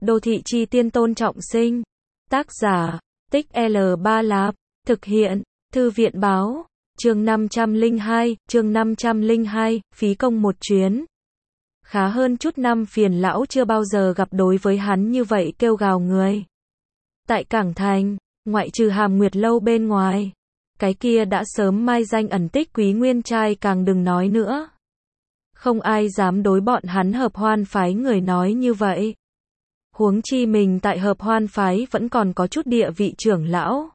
Đô thị chi tiên Tôn Trọng Sinh. Tác giả, Tích L3 Lạp. Thực hiện, Thư viện báo. Chương 502, phí công một chuyến. Khá hơn chút năm Phiền lão chưa bao giờ gặp đối với hắn như vậy kêu gào người. Tại Cảng Thành, ngoại trừ Hàm Nguyệt lâu bên ngoài, cái kia đã sớm mai danh ẩn tích Quý Nguyên trai càng đừng nói nữa. Không ai dám đối bọn hắn Hợp Hoan phái người nói như vậy. Huống chi mình tại Hợp Hoan phái vẫn còn có chút địa vị trưởng lão.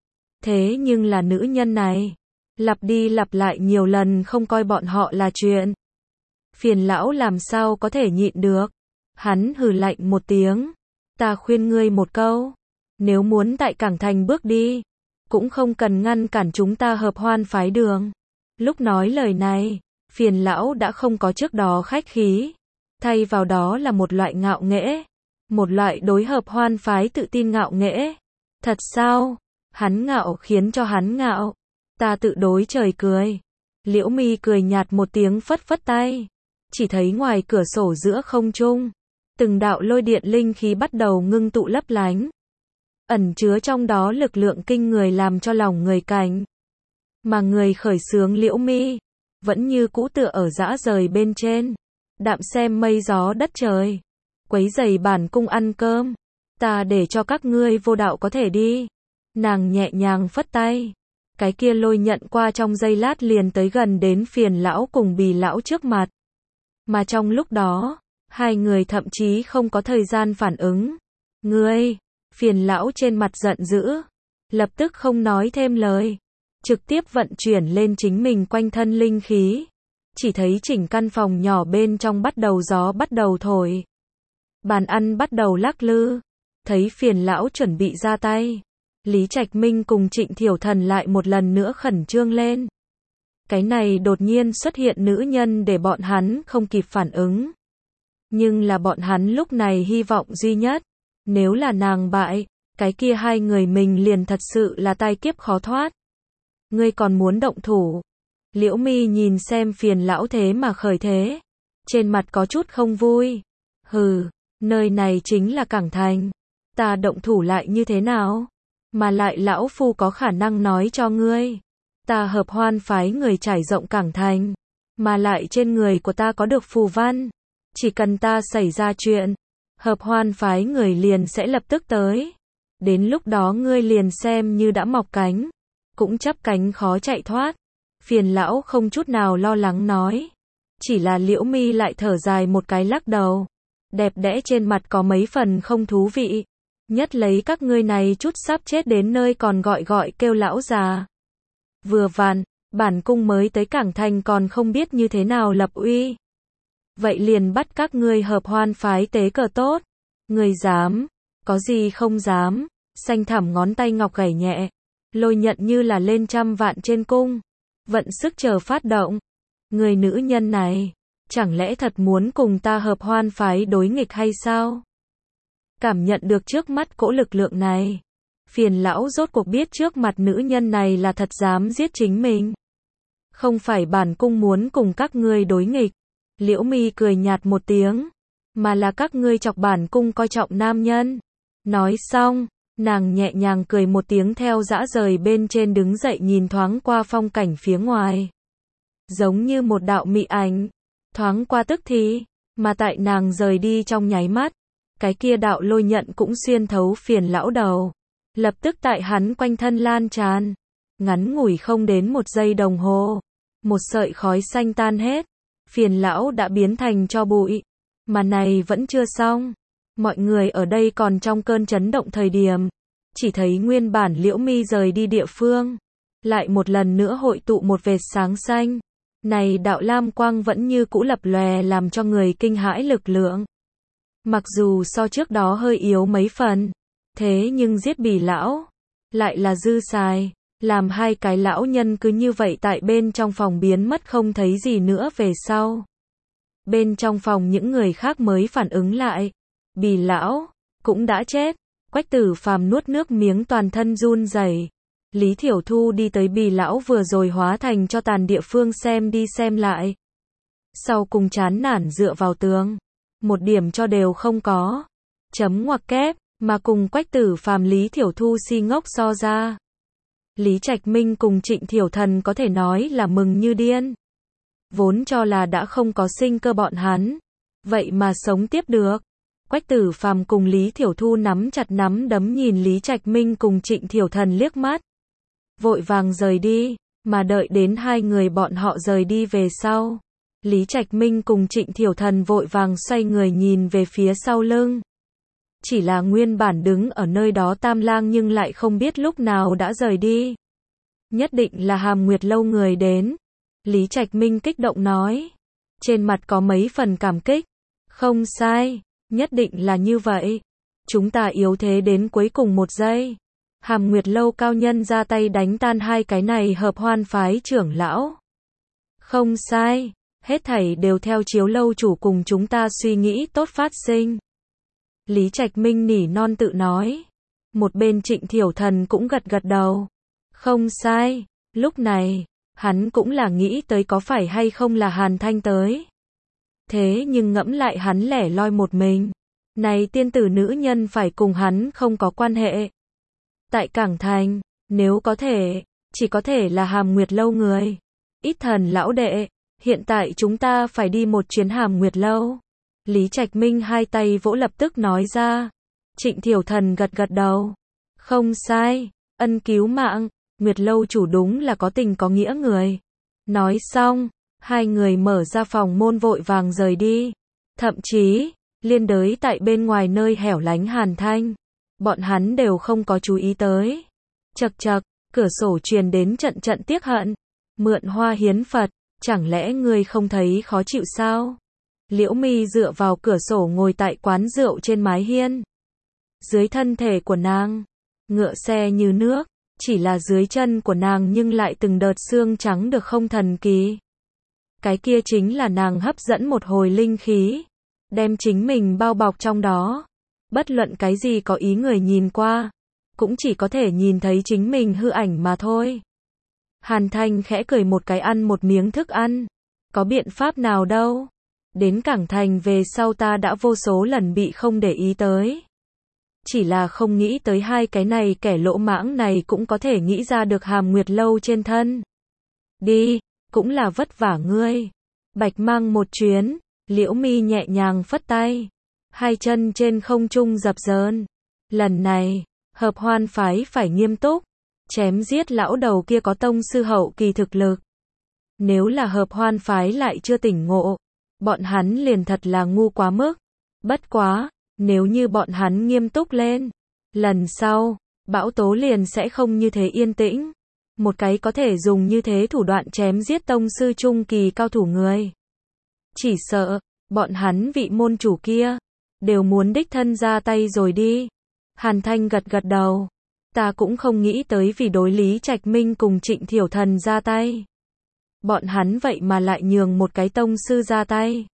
Thế nhưng là nữ nhân này, lặp đi lặp lại nhiều lần không coi bọn họ là chuyện. Phiền lão làm sao có thể nhịn được. Hắn hừ lạnh một tiếng. Ta khuyên ngươi một câu. Nếu muốn tại Cảng Thành bước đi, cũng không cần ngăn cản chúng ta Hợp Hoan phái đường. Lúc nói lời này, Phiền lão đã không có trước đó khách khí. Thay vào đó là một loại ngạo nghễ. Một loại đối Hợp Hoan phái tự tin ngạo nghễ. Thật sao? Hắn ngạo khiến cho hắn ngạo. Ta tự đối trời cười. Liễu Mi cười nhạt một tiếng phất phất tay. Chỉ thấy ngoài cửa sổ giữa không trung, từng đạo lôi điện linh khí bắt đầu ngưng tụ lấp lánh. Ẩn chứa trong đó lực lượng kinh người làm cho lòng người cảnh. Mà người khởi xướng Liễu Mi, vẫn như cũ tựa ở dã rời bên trên. Đạm xem mây gió đất trời. Quấy giày bản cung ăn cơm. Ta để cho các ngươi vô đạo có thể đi. Nàng nhẹ nhàng phất tay. Cái kia lôi nhận qua trong giây lát liền tới gần đến Phiền lão cùng Bì lão trước mặt. Mà trong lúc đó, hai người thậm chí không có thời gian phản ứng. Ngươi, Phiền lão trên mặt giận dữ. Lập tức không nói thêm lời. Trực tiếp vận chuyển lên chính mình quanh thân linh khí. Chỉ thấy chỉnh căn phòng nhỏ bên trong bắt đầu gió bắt đầu thổi. Bàn ăn bắt đầu lắc lư. Thấy Phiền lão chuẩn bị ra tay. Lý Trạch Minh cùng Trịnh Thiểu Thần lại một lần nữa khẩn trương lên. Cái này đột nhiên xuất hiện nữ nhân để bọn hắn không kịp phản ứng. Nhưng là bọn hắn lúc này hy vọng duy nhất. Nếu là nàng bại, cái kia hai người mình liền thật sự là tai kiếp khó thoát. Ngươi còn muốn động thủ. Liễu Mi nhìn xem Phiền lão thế mà khởi thế. Trên mặt có chút không vui. Hừ, nơi này chính là Cảng Thành. Ta động thủ lại như thế nào? Mà lại lão phu có khả năng nói cho ngươi. Ta Hợp Hoan phái người trải rộng Cảng Thành. Mà lại trên người của ta có được phù văn. Chỉ cần ta xảy ra chuyện, Hợp Hoan phái người liền sẽ lập tức tới. Đến lúc đó ngươi liền xem như đã mọc cánh. Cũng chắp cánh khó chạy thoát. Phiền lão không chút nào lo lắng nói. Chỉ là Liễu Mi lại thở dài một cái lắc đầu. Đẹp đẽ trên mặt có mấy phần không thú vị. Nhất lấy các ngươi này chút sắp chết đến nơi còn gọi kêu lão già. Vừa vặn, bản cung mới tới Cảng Thành còn không biết như thế nào lập uy. Vậy liền bắt các ngươi Hợp Hoan phái tế cờ tốt. Ngươi dám, có gì không dám. Xanh thẳm ngón tay ngọc gảy nhẹ. Lôi nhận như là lên trăm vạn trên cung. Vận sức chờ phát động. Người nữ nhân này, chẳng lẽ thật muốn cùng ta Hợp Hoan phái đối nghịch hay sao? Cảm nhận được trước mắt cỗ lực lượng này. Phiền lão rốt cuộc biết trước mặt nữ nhân này là thật dám giết chính mình. Không phải bản cung muốn cùng các ngươi đối nghịch. Liễu Mi cười nhạt một tiếng. Mà là các ngươi chọc bản cung coi trọng nam nhân. Nói xong, nàng nhẹ nhàng cười một tiếng theo dã rời bên trên đứng dậy nhìn thoáng qua phong cảnh phía ngoài. Giống như một đạo mị ảnh. Thoáng qua tức thì, mà tại nàng rời đi trong nháy mắt. Cái kia đạo lôi nhận cũng xuyên thấu Phiền lão đầu. Lập tức tại hắn quanh thân lan tràn. Ngắn ngủi không đến một giây đồng hồ. Một sợi khói xanh tan hết. Phiền lão đã biến thành tro bụi. Mà này vẫn chưa xong. Mọi người ở đây còn trong cơn chấn động thời điểm. Chỉ thấy nguyên bản Liễu Mi rời đi địa phương. Lại một lần nữa hội tụ một vệt sáng xanh. Này đạo lam quang vẫn như cũ lập lòe làm cho người kinh hãi lực lượng. Mặc dù so trước đó hơi yếu mấy phần. Thế nhưng giết Bì lão. Lại là dư xài. Làm hai cái lão nhân cứ như vậy tại bên trong phòng biến mất không thấy gì nữa về sau. Bên trong phòng những người khác mới phản ứng lại. Bì lão, cũng đã chết. Quách Tử Phàm nuốt nước miếng toàn thân run rẩy. Lý Thiểu Thu đi tới Bì lão vừa rồi hóa thành cho tàn địa phương xem đi xem lại. Sau cùng chán nản dựa vào tường. Một điểm cho đều không có. chấm ngoặc kép, mà cùng Quách Tử Phàm Lý Thiểu Thu si ngốc so ra. Lý Trạch Minh cùng Trịnh Thiểu Thần có thể nói là mừng như điên. Vốn cho là đã không có sinh cơ bọn hắn, vậy mà sống tiếp được. Quách Tử Phàm cùng Lý Thiểu Thu nắm chặt nắm đấm nhìn Lý Trạch Minh cùng Trịnh Thiểu Thần liếc mắt. Vội vàng rời đi, mà đợi đến hai người bọn họ rời đi về sau. Lý Trạch Minh cùng Trịnh Thiểu Thần vội vàng xoay người nhìn về phía sau lưng. Chỉ là nguyên bản đứng ở nơi đó Tam Lang nhưng lại không biết lúc nào đã rời đi. Nhất định là Hàm Nguyệt Lâu người đến. Lý Trạch Minh kích động nói. Trên mặt có mấy phần cảm kích. Không sai, nhất định là như vậy. Chúng ta yếu thế đến cuối cùng một giây. Hàm Nguyệt Lâu cao nhân ra tay đánh tan hai cái này hợp hoan phái trưởng lão. Không sai, hết thảy đều theo chiếu lâu chủ cùng chúng ta suy nghĩ tốt phát sinh. Lý Trạch Minh nỉ non tự nói. Một bên Trịnh Thiểu Thần cũng gật gật đầu. Không sai, lúc này, hắn cũng là nghĩ tới có phải hay không là Hàn Thanh tới. Thế nhưng ngẫm lại hắn lẻ loi một mình. Này tiên tử nữ nhân phải cùng hắn không có quan hệ. Tại Cảng Thành, nếu có thể, chỉ có thể là Hàm Nguyệt Lâu người. Ít Thần lão đệ, hiện tại chúng ta phải đi một chuyến Hàm Nguyệt Lâu. Lý Trạch Minh hai tay vỗ lập tức nói ra. Trịnh Thiểu Thần gật gật đầu. Không sai, ân cứu mạng, Nguyệt Lâu chủ đúng là có tình có nghĩa người. Nói xong, hai người mở ra phòng môn vội vàng rời đi. Thậm chí, liên đới tại bên ngoài nơi hẻo lánh Hàn Thanh. Bọn hắn đều không có chú ý tới. Chậc chậc, cửa sổ truyền đến trận trận tiếc hận. Mượn hoa hiến Phật, chẳng lẽ ngươi không thấy khó chịu sao? Liễu Mi dựa vào cửa sổ ngồi tại quán rượu trên mái hiên. Dưới thân thể của nàng, ngựa xe như nước, chỉ là dưới chân của nàng nhưng lại từng đợt xương trắng được không thần kỳ. Cái kia chính là nàng hấp dẫn một hồi linh khí, đem chính mình bao bọc trong đó. Bất luận cái gì có ý người nhìn qua, cũng chỉ có thể nhìn thấy chính mình hư ảnh mà thôi. Hàn Thanh khẽ cười một cái ăn một miếng thức ăn. Có biện pháp nào đâu. Đến Cảng Thành về sau ta đã vô số lần bị không để ý tới. Chỉ là không nghĩ tới hai cái này kẻ lỗ mãng này cũng có thể nghĩ ra được Hàm Nguyệt Lâu trên thân. Đi, cũng là vất vả ngươi. Bạch Mang một chuyến, Liễu Mi nhẹ nhàng phất tay. Hai chân trên không trung dập dờn. Lần này, hợp hoan phái phải nghiêm túc. Chém giết lão đầu kia có tông sư hậu kỳ thực lực. Nếu là hợp hoan phái lại chưa tỉnh ngộ, bọn hắn liền thật là ngu quá mức. Bất quá, nếu như bọn hắn nghiêm túc lên, lần sau, bão tố liền sẽ không như thế yên tĩnh. Một cái có thể dùng như thế thủ đoạn chém giết tông sư trung kỳ cao thủ người. Chỉ sợ, bọn hắn vị môn chủ kia, đều muốn đích thân ra tay rồi đi. Hàn Thanh gật gật đầu. Ta cũng không nghĩ tới vì đối Lý Trạch Minh cùng Trịnh Thiểu Thần ra tay. Bọn hắn vậy mà lại nhường một cái tông sư ra tay.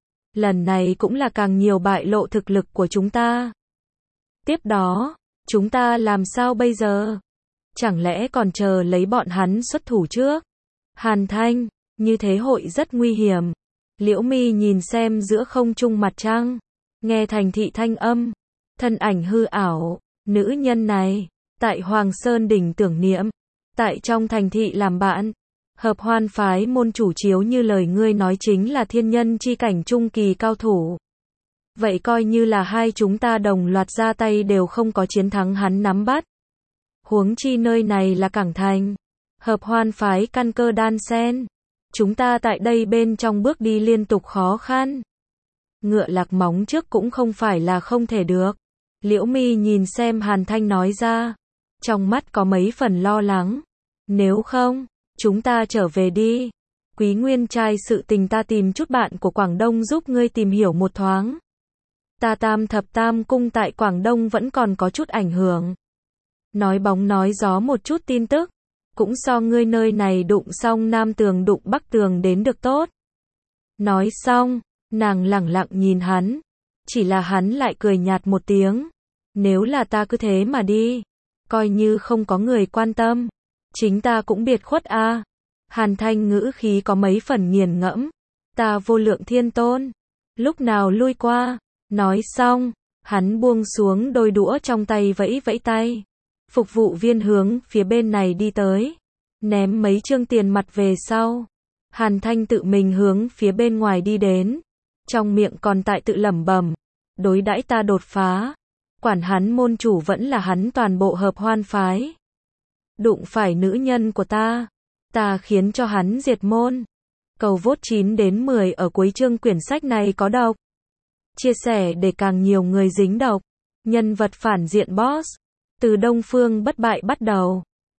Lần này cũng là càng nhiều bại lộ thực lực của chúng ta. Tiếp đó, chúng ta làm sao bây giờ? Chẳng lẽ còn chờ lấy bọn hắn xuất thủ trước? Hàn Thanh, như thế hội rất nguy hiểm. Liễu Mi nhìn xem giữa không trung mặt trăng, nghe thành thị thanh âm, thân ảnh hư ảo, nữ nhân này, tại Hoàng Sơn đỉnh tưởng niệm, tại trong thành thị làm bạn. Hợp hoan phái môn chủ chiếu như lời ngươi nói chính là thiên nhân chi cảnh trung kỳ cao thủ. Vậy coi như là hai chúng ta đồng loạt ra tay đều không có chiến thắng hắn nắm bắt. Huống chi nơi này là Cảng Thành. Hợp hoan phái căn cơ đan sen. Chúng ta tại đây bên trong bước đi liên tục khó khăn. Ngựa lạc móng trước cũng không phải là không thể được. Liễu Mi nhìn xem Hàn Thanh nói ra. Trong mắt có mấy phần lo lắng. Nếu không, chúng ta trở về đi. Quý nguyên trai sự tình ta tìm chút bạn của Quảng Đông giúp ngươi tìm hiểu một thoáng. Ta Tam Thập Tam Cung tại Quảng Đông vẫn còn có chút ảnh hưởng. Nói bóng nói gió một chút tin tức. Cũng so ngươi nơi này đụng xong Nam Tường đụng Bắc Tường đến được tốt. Nói xong, nàng lẳng lặng nhìn hắn. Chỉ là hắn lại cười nhạt một tiếng. Nếu là ta cứ thế mà đi, coi như không có người quan tâm, chính ta cũng biệt khuất a. Hàn Thanh ngữ khí có mấy phần nghiền ngẫm. Ta Vô Lượng Thiên Tôn, lúc nào lui qua. Nói xong, Hắn buông xuống đôi đũa trong tay vẫy vẫy tay. Phục vụ viên hướng phía bên này đi tới. Ném mấy trương tiền mặt về sau. Hàn Thanh tự mình hướng phía bên ngoài đi đến. Trong miệng còn tại tự lẩm bẩm. Đối đãi ta đột phá. Quản hắn môn chủ vẫn là hắn toàn bộ hợp hoan phái. Đụng phải nữ nhân của ta. Ta khiến cho hắn diệt môn. Cầu vote 9 đến 10 ở cuối chương quyển sách này có độc. Chia sẻ để càng nhiều người dính độc. Nhân vật phản diện boss. Từ Đông Phương bất bại bắt đầu.